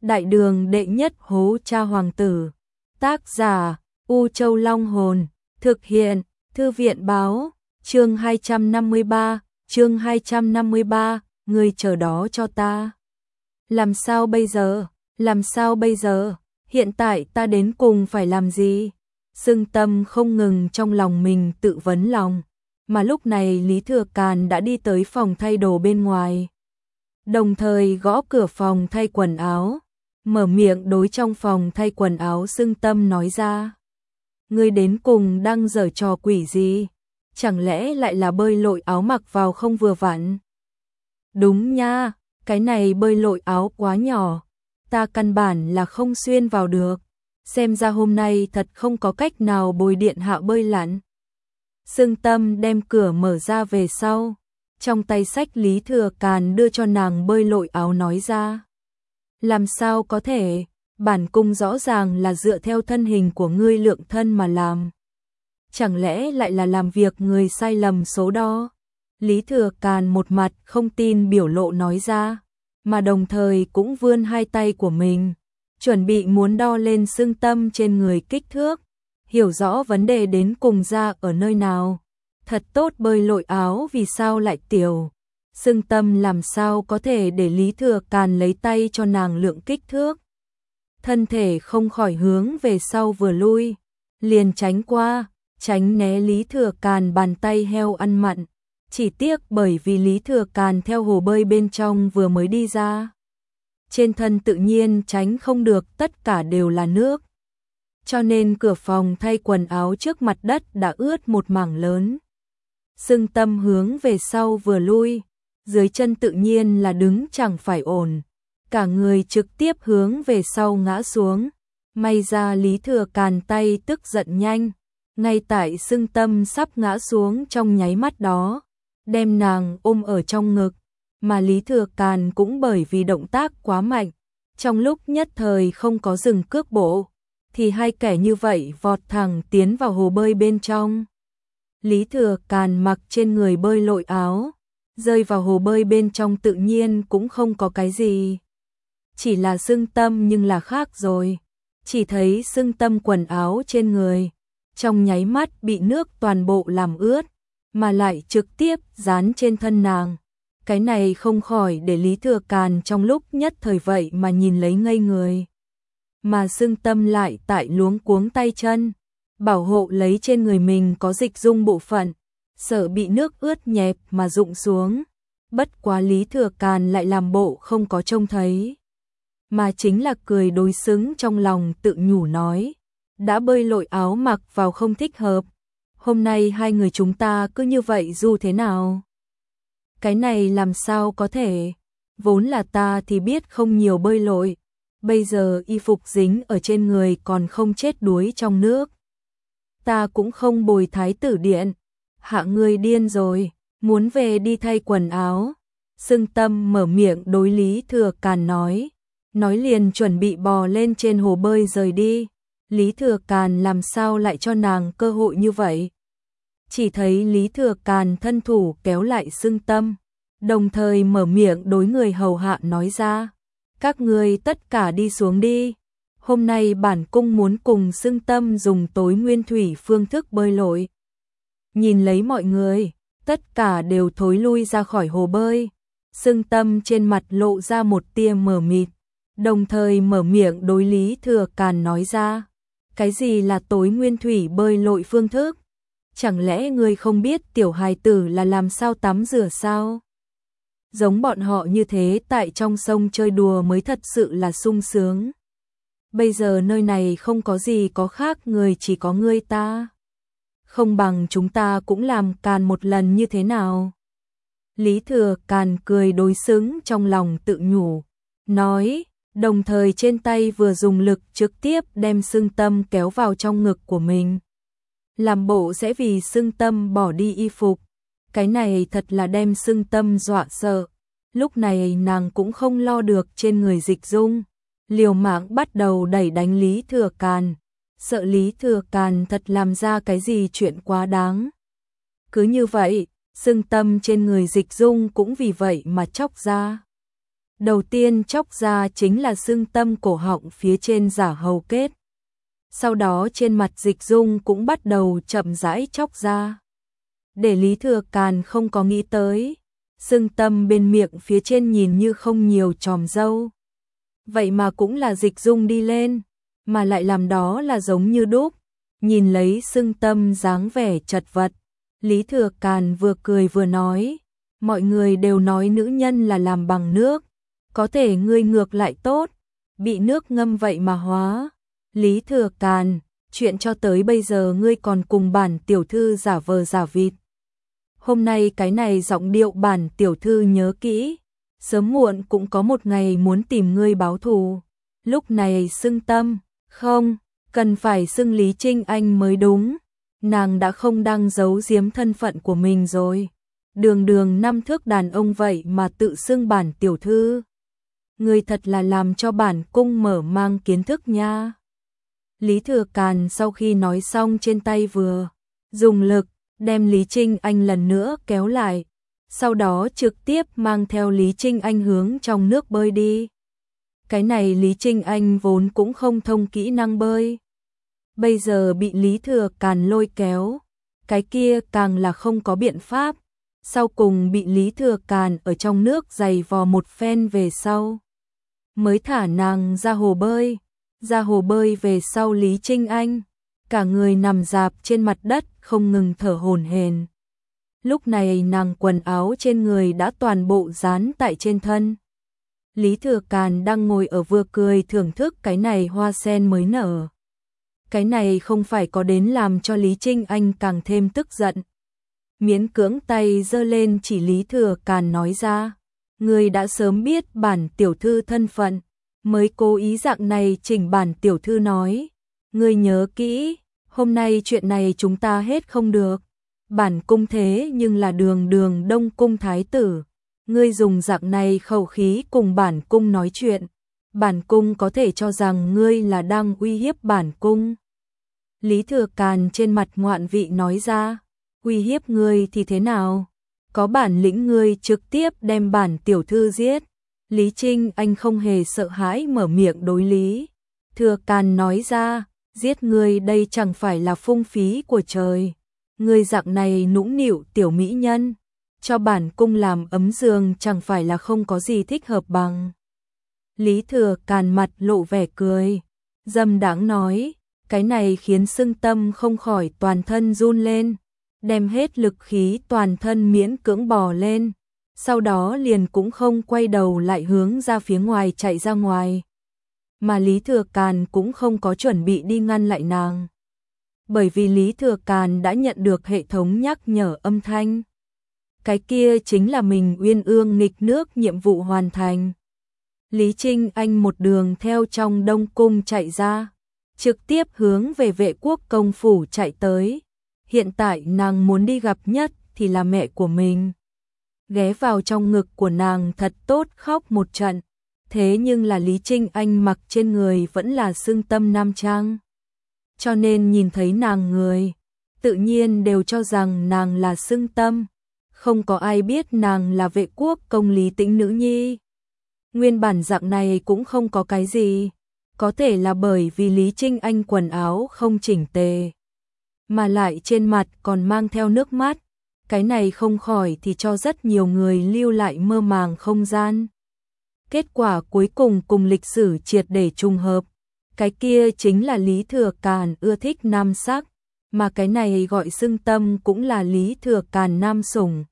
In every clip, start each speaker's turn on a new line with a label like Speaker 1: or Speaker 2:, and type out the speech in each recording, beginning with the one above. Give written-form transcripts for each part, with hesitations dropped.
Speaker 1: Đại đường đệ nhất hố cha hoàng tử. Tác giả U Châu Long Hồn. Thực hiện Thư viện Báo. Chương 253, người chờ đó cho ta. Làm sao bây giờ? Làm sao bây giờ? Hiện tại ta đến cùng phải làm gì? Sưng Tâm không ngừng trong lòng mình tự vấn lòng. Mà lúc này Lý Thừa Càn đã đi tới phòng thay đồ bên ngoài. Đồng thời gõ cửa phòng thay quần áo. Mở miệng đối trong phòng thay quần áo Sưng Tâm nói ra. Ngươi đến cùng đang giở trò quỷ gì? Chẳng lẽ lại là bơi lội áo mặc vào không vừa vặn? Đúng nha, cái này bơi lội áo quá nhỏ. Ta căn bản là không xuyên vào được. Xem ra hôm nay thật không có cách nào bồi điện hạ bơi lặn. Sưng Tâm đem cửa mở ra về sau. Trong tay xách Lý Thừa Càn đưa cho nàng bơi lội áo nói ra. Làm sao có thể? Bản cung rõ ràng là dựa theo thân hình của ngươi lượng thân mà làm. Chẳng lẽ lại là làm việc người sai lầm số đo? Lý Thừa Càn một mặt không tin biểu lộ nói ra, mà đồng thời cũng vươn hai tay của mình, chuẩn bị muốn đo lên Sưng Tâm trên người kích thước, hiểu rõ vấn đề đến cùng ra ở nơi nào. Thật tốt bơi lội áo vì sao lại tiểu? Sưng Tâm làm sao có thể để Lý Thừa Càn lấy tay cho nàng lượng kích thước? Thân thể không khỏi hướng về sau vừa lui, liền tránh qua, tránh né Lý Thừa Càn bàn tay heo ăn mặn. Chỉ tiếc bởi vì Lý Thừa Càn theo hồ bơi bên trong vừa mới đi ra. Trên thân tự nhiên tránh không được, tất cả đều là nước. Cho nên cửa phòng thay quần áo trước mặt đất đã ướt một mảng lớn. Sưng Tâm hướng về sau vừa lui, dưới chân tự nhiên là đứng chẳng phải ổn. Cả người trực tiếp hướng về sau ngã xuống. May ra Lý Thừa Càn tay tức giận nhanh. Ngay tại Sưng Tâm sắp ngã xuống trong nháy mắt đó, đem nàng ôm ở trong ngực, mà Lý Thừa Càn cũng bởi vì động tác quá mạnh, trong lúc nhất thời không có dừng cước bộ, thì hai kẻ như vậy vọt thẳng tiến vào hồ bơi bên trong. Lý Thừa Càn mặc trên người bơi lội áo, rơi vào hồ bơi bên trong tự nhiên cũng không có cái gì. Chỉ là Sưng Tâm nhưng là khác rồi, chỉ thấy Sưng Tâm quần áo trên người trong nháy mắt bị nước toàn bộ làm ướt, mà lại trực tiếp dán trên thân nàng. Cái này không khỏi để Lý Thừa Càn trong lúc nhất thời vậy mà nhìn lấy ngây người. Mà Sưng Tâm lại tại luống cuống tay chân, bảo hộ lấy trên người mình có dịch dung bộ phận, sợ bị nước ướt nhẹp mà rụng xuống. Bất quá Lý Thừa Càn lại làm bộ không có trông thấy, mà chính là cười đối xứng trong lòng tự nhủ nói. Đã bơi lội áo mặc vào không thích hợp, hôm nay hai người chúng ta cứ như vậy dù thế nào? Cái này làm sao có thể? Vốn là ta thì biết không nhiều bơi lội, bây giờ y phục dính ở trên người còn không chết đuối trong nước. Ta cũng không bồi thái tử điện, hạ ngươi điên rồi, muốn về đi thay quần áo. Sưng Tâm mở miệng đối Lý Thừa Càn nói liền chuẩn bị bò lên trên hồ bơi rời đi. Lý Thừa Càn làm sao lại cho nàng cơ hội như vậy? Chỉ thấy Lý Thừa Càn thân thủ kéo lại Sưng Tâm, đồng thời mở miệng đối người hầu hạ nói ra. Các ngươi tất cả đi xuống đi. Hôm nay bản cung muốn cùng Sưng Tâm dùng tối nguyên thủy phương thức bơi lội. Nhìn lấy mọi người, tất cả đều thối lui ra khỏi hồ bơi. Sưng Tâm trên mặt lộ ra một tia mờ mịt, đồng thời mở miệng đối Lý Thừa Càn nói ra. Cái gì là tối nguyên thủy bơi lội phương thức? Chẳng lẽ ngươi không biết tiểu hài tử là làm sao tắm rửa sao? Giống bọn họ như thế tại trong sông chơi đùa mới thật sự là sung sướng. Bây giờ nơi này không có gì có khác người, chỉ có ngươi ta. Không bằng chúng ta cũng làm càn một lần như thế nào? Lý Thừa Càn cười đối xứng trong lòng tự nhủ, nói, đồng thời trên tay vừa dùng lực trực tiếp đem Sưng Tâm kéo vào trong ngực của mình. Làm bộ sẽ vì Sưng Tâm bỏ đi y phục. Cái này thật là đem Sưng Tâm dọa sợ. Lúc này nàng cũng không lo được trên người dịch dung, liều mạng bắt đầu đẩy đánh Lý Thừa Càn. Sợ Lý Thừa Càn thật làm ra cái gì chuyện quá đáng. Cứ như vậy, Sưng Tâm trên người dịch dung cũng vì vậy mà chóc ra. Đầu tiên chóc ra chính là xương tâm cổ họng phía trên giả hầu kết. Sau đó trên mặt Dịch Dung cũng bắt đầu chậm rãi chóc ra. Để Lý Thừa Càn không có nghĩ tới, xương tâm bên miệng phía trên nhìn như không nhiều chòm râu. Vậy mà cũng là Dịch Dung đi lên, mà lại làm đó là giống như đúc. Nhìn lấy xương tâm dáng vẻ chật vật, Lý Thừa Càn vừa cười vừa nói, mọi người đều nói nữ nhân là làm bằng nước, có thể ngươi ngược lại tốt, bị nước ngâm vậy mà hóa. Lý Thừa Càn, chuyện cho tới bây giờ ngươi còn cùng bản tiểu thư giả vờ giả vịt. Hôm nay cái này giọng điệu bản tiểu thư nhớ kỹ, sớm muộn cũng có một ngày muốn tìm ngươi báo thù. Lúc này xưng tâm, không, cần phải xưng Lý Trinh Anh mới đúng. Nàng đã không đang giấu giếm thân phận của mình rồi. Đường đường năm thước đàn ông vậy mà tự xưng bản tiểu thư. Ngươi thật là làm cho bản cung mở mang kiến thức nha. Lý Thừa Càn sau khi nói xong trên tay vừa dùng lực đem Lý Trinh Anh lần nữa kéo lại, sau đó trực tiếp mang theo Lý Trinh Anh hướng trong nước bơi đi. Cái này Lý Trinh Anh vốn cũng không thông kỹ năng bơi, bây giờ bị Lý Thừa Càn lôi kéo, cái kia càng là không có biện pháp, sau cùng bị Lý Thừa Càn ở trong nước giày vò một phen về sau, mới thả nàng ra hồ bơi. Ra hồ bơi về sau Lý Trinh Anh, cả người nằm rạp trên mặt đất không ngừng thở hổn hển. Lúc này nàng quần áo trên người đã toàn bộ dán tại trên thân. Lý Thừa Càn đang ngồi ở vừa cười thưởng thức cái này hoa sen mới nở. Cái này không phải có đến làm cho Lý Trinh Anh càng thêm tức giận. Miễn cưỡng tay giơ lên chỉ Lý Thừa Càn nói ra, ngươi đã sớm biết bản tiểu thư thân phận, mới cố ý dạng này chỉnh bản tiểu thư nói, ngươi nhớ kỹ, hôm nay chuyện này chúng ta hết không được. Bản cung thế nhưng là đường đường Đông cung thái tử, ngươi dùng dạng này khẩu khí cùng bản cung nói chuyện, bản cung có thể cho rằng ngươi là đang uy hiếp bản cung. Lý Thừa Càn trên mặt ngoạn vị nói ra, uy hiếp ngươi thì thế nào? Có bản lĩnh ngươi trực tiếp đem bản tiểu thư giết. Lý Trinh Anh không hề sợ hãi mở miệng đối Lý Thừa Càn nói ra, giết ngươi đây chẳng phải là phung phí của trời. Ngươi dạng này nũng nịu tiểu mỹ nhân, cho bản cung làm ấm giường chẳng phải là không có gì thích hợp bằng. Lý Thừa Càn mặt lộ vẻ cười, dâm đãng nói, cái này khiến xưng tâm không khỏi toàn thân run lên, đem hết lực khí toàn thân miễn cưỡng bò lên. Sau đó liền cũng không quay đầu lại hướng ra phía ngoài chạy ra ngoài. Mà Lý Thừa Càn cũng không có chuẩn bị đi ngăn lại nàng. Bởi vì Lý Thừa Càn đã nhận được hệ thống nhắc nhở âm thanh. Cái kia chính là mình uyên ương nghịch nước nhiệm vụ hoàn thành. Lý Trinh Anh một đường theo trong Đông Cung chạy ra, trực tiếp hướng về Vệ Quốc công phủ chạy tới. Hiện tại nàng muốn đi gặp nhất thì là mẹ của mình. Ghé vào trong ngực của nàng thật tốt khóc một trận. Thế nhưng là Lý Trinh Anh mặc trên người vẫn là xương tâm nam trang. Cho nên nhìn thấy nàng người, tự nhiên đều cho rằng nàng là xương tâm. Không có ai biết nàng là Vệ Quốc công Lý Tĩnh nữ nhi. Nguyên bản dạng này cũng không có cái gì. Có thể là bởi vì Lý Trinh Anh quần áo không chỉnh tề, mà lại trên mặt còn mang theo nước mắt. Cái này không khỏi thì cho rất nhiều người lưu lại mơ màng không gian. Kết quả cuối cùng cùng lịch sử triệt để trùng hợp. Cái kia chính là Lý Thừa Càn ưa thích nam sắc, mà cái này gọi xưng tâm cũng là Lý Thừa Càn nam sủng.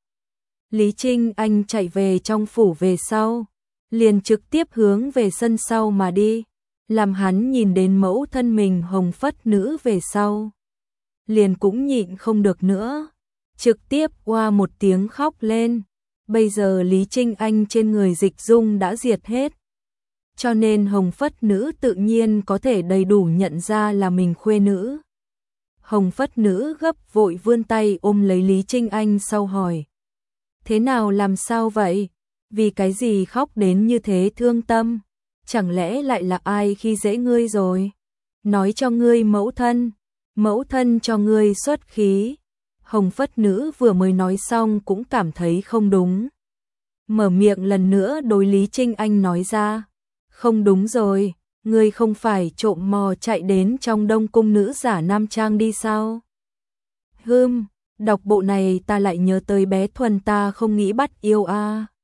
Speaker 1: Lý Trinh Anh chạy về trong phủ về sau, liền trực tiếp hướng về sân sau mà đi, làm hắn nhìn đến mẫu thân mình hồng phất nữ về sau. Liền cũng nhịn không được nữa, trực tiếp oa một tiếng khóc lên. Bây giờ Lý Trinh Anh trên người Dịch Dung đã diệt hết, cho nên hồng phất nữ tự nhiên có thể đầy đủ nhận ra là mình khuê nữ. Hồng phất nữ gấp vội vươn tay ôm lấy Lý Trinh Anh sau hỏi, thế nào làm sao vậy? Vì cái gì khóc đến như thế thương tâm? Chẳng lẽ lại là ai khi dễ ngươi rồi? Nói cho ngươi mẫu thân cho ngươi xuất khí. Hồng phất nữ vừa mới nói xong cũng cảm thấy không đúng. mở miệng lần nữa đối Lý Trinh Anh nói ra. Không đúng rồi, ngươi không phải trộm mò chạy đến trong Đông Cung nữ giả nam trang đi sao? Đọc bộ này ta lại nhớ tới bé Thuần ta không nghĩ bắt yêu a.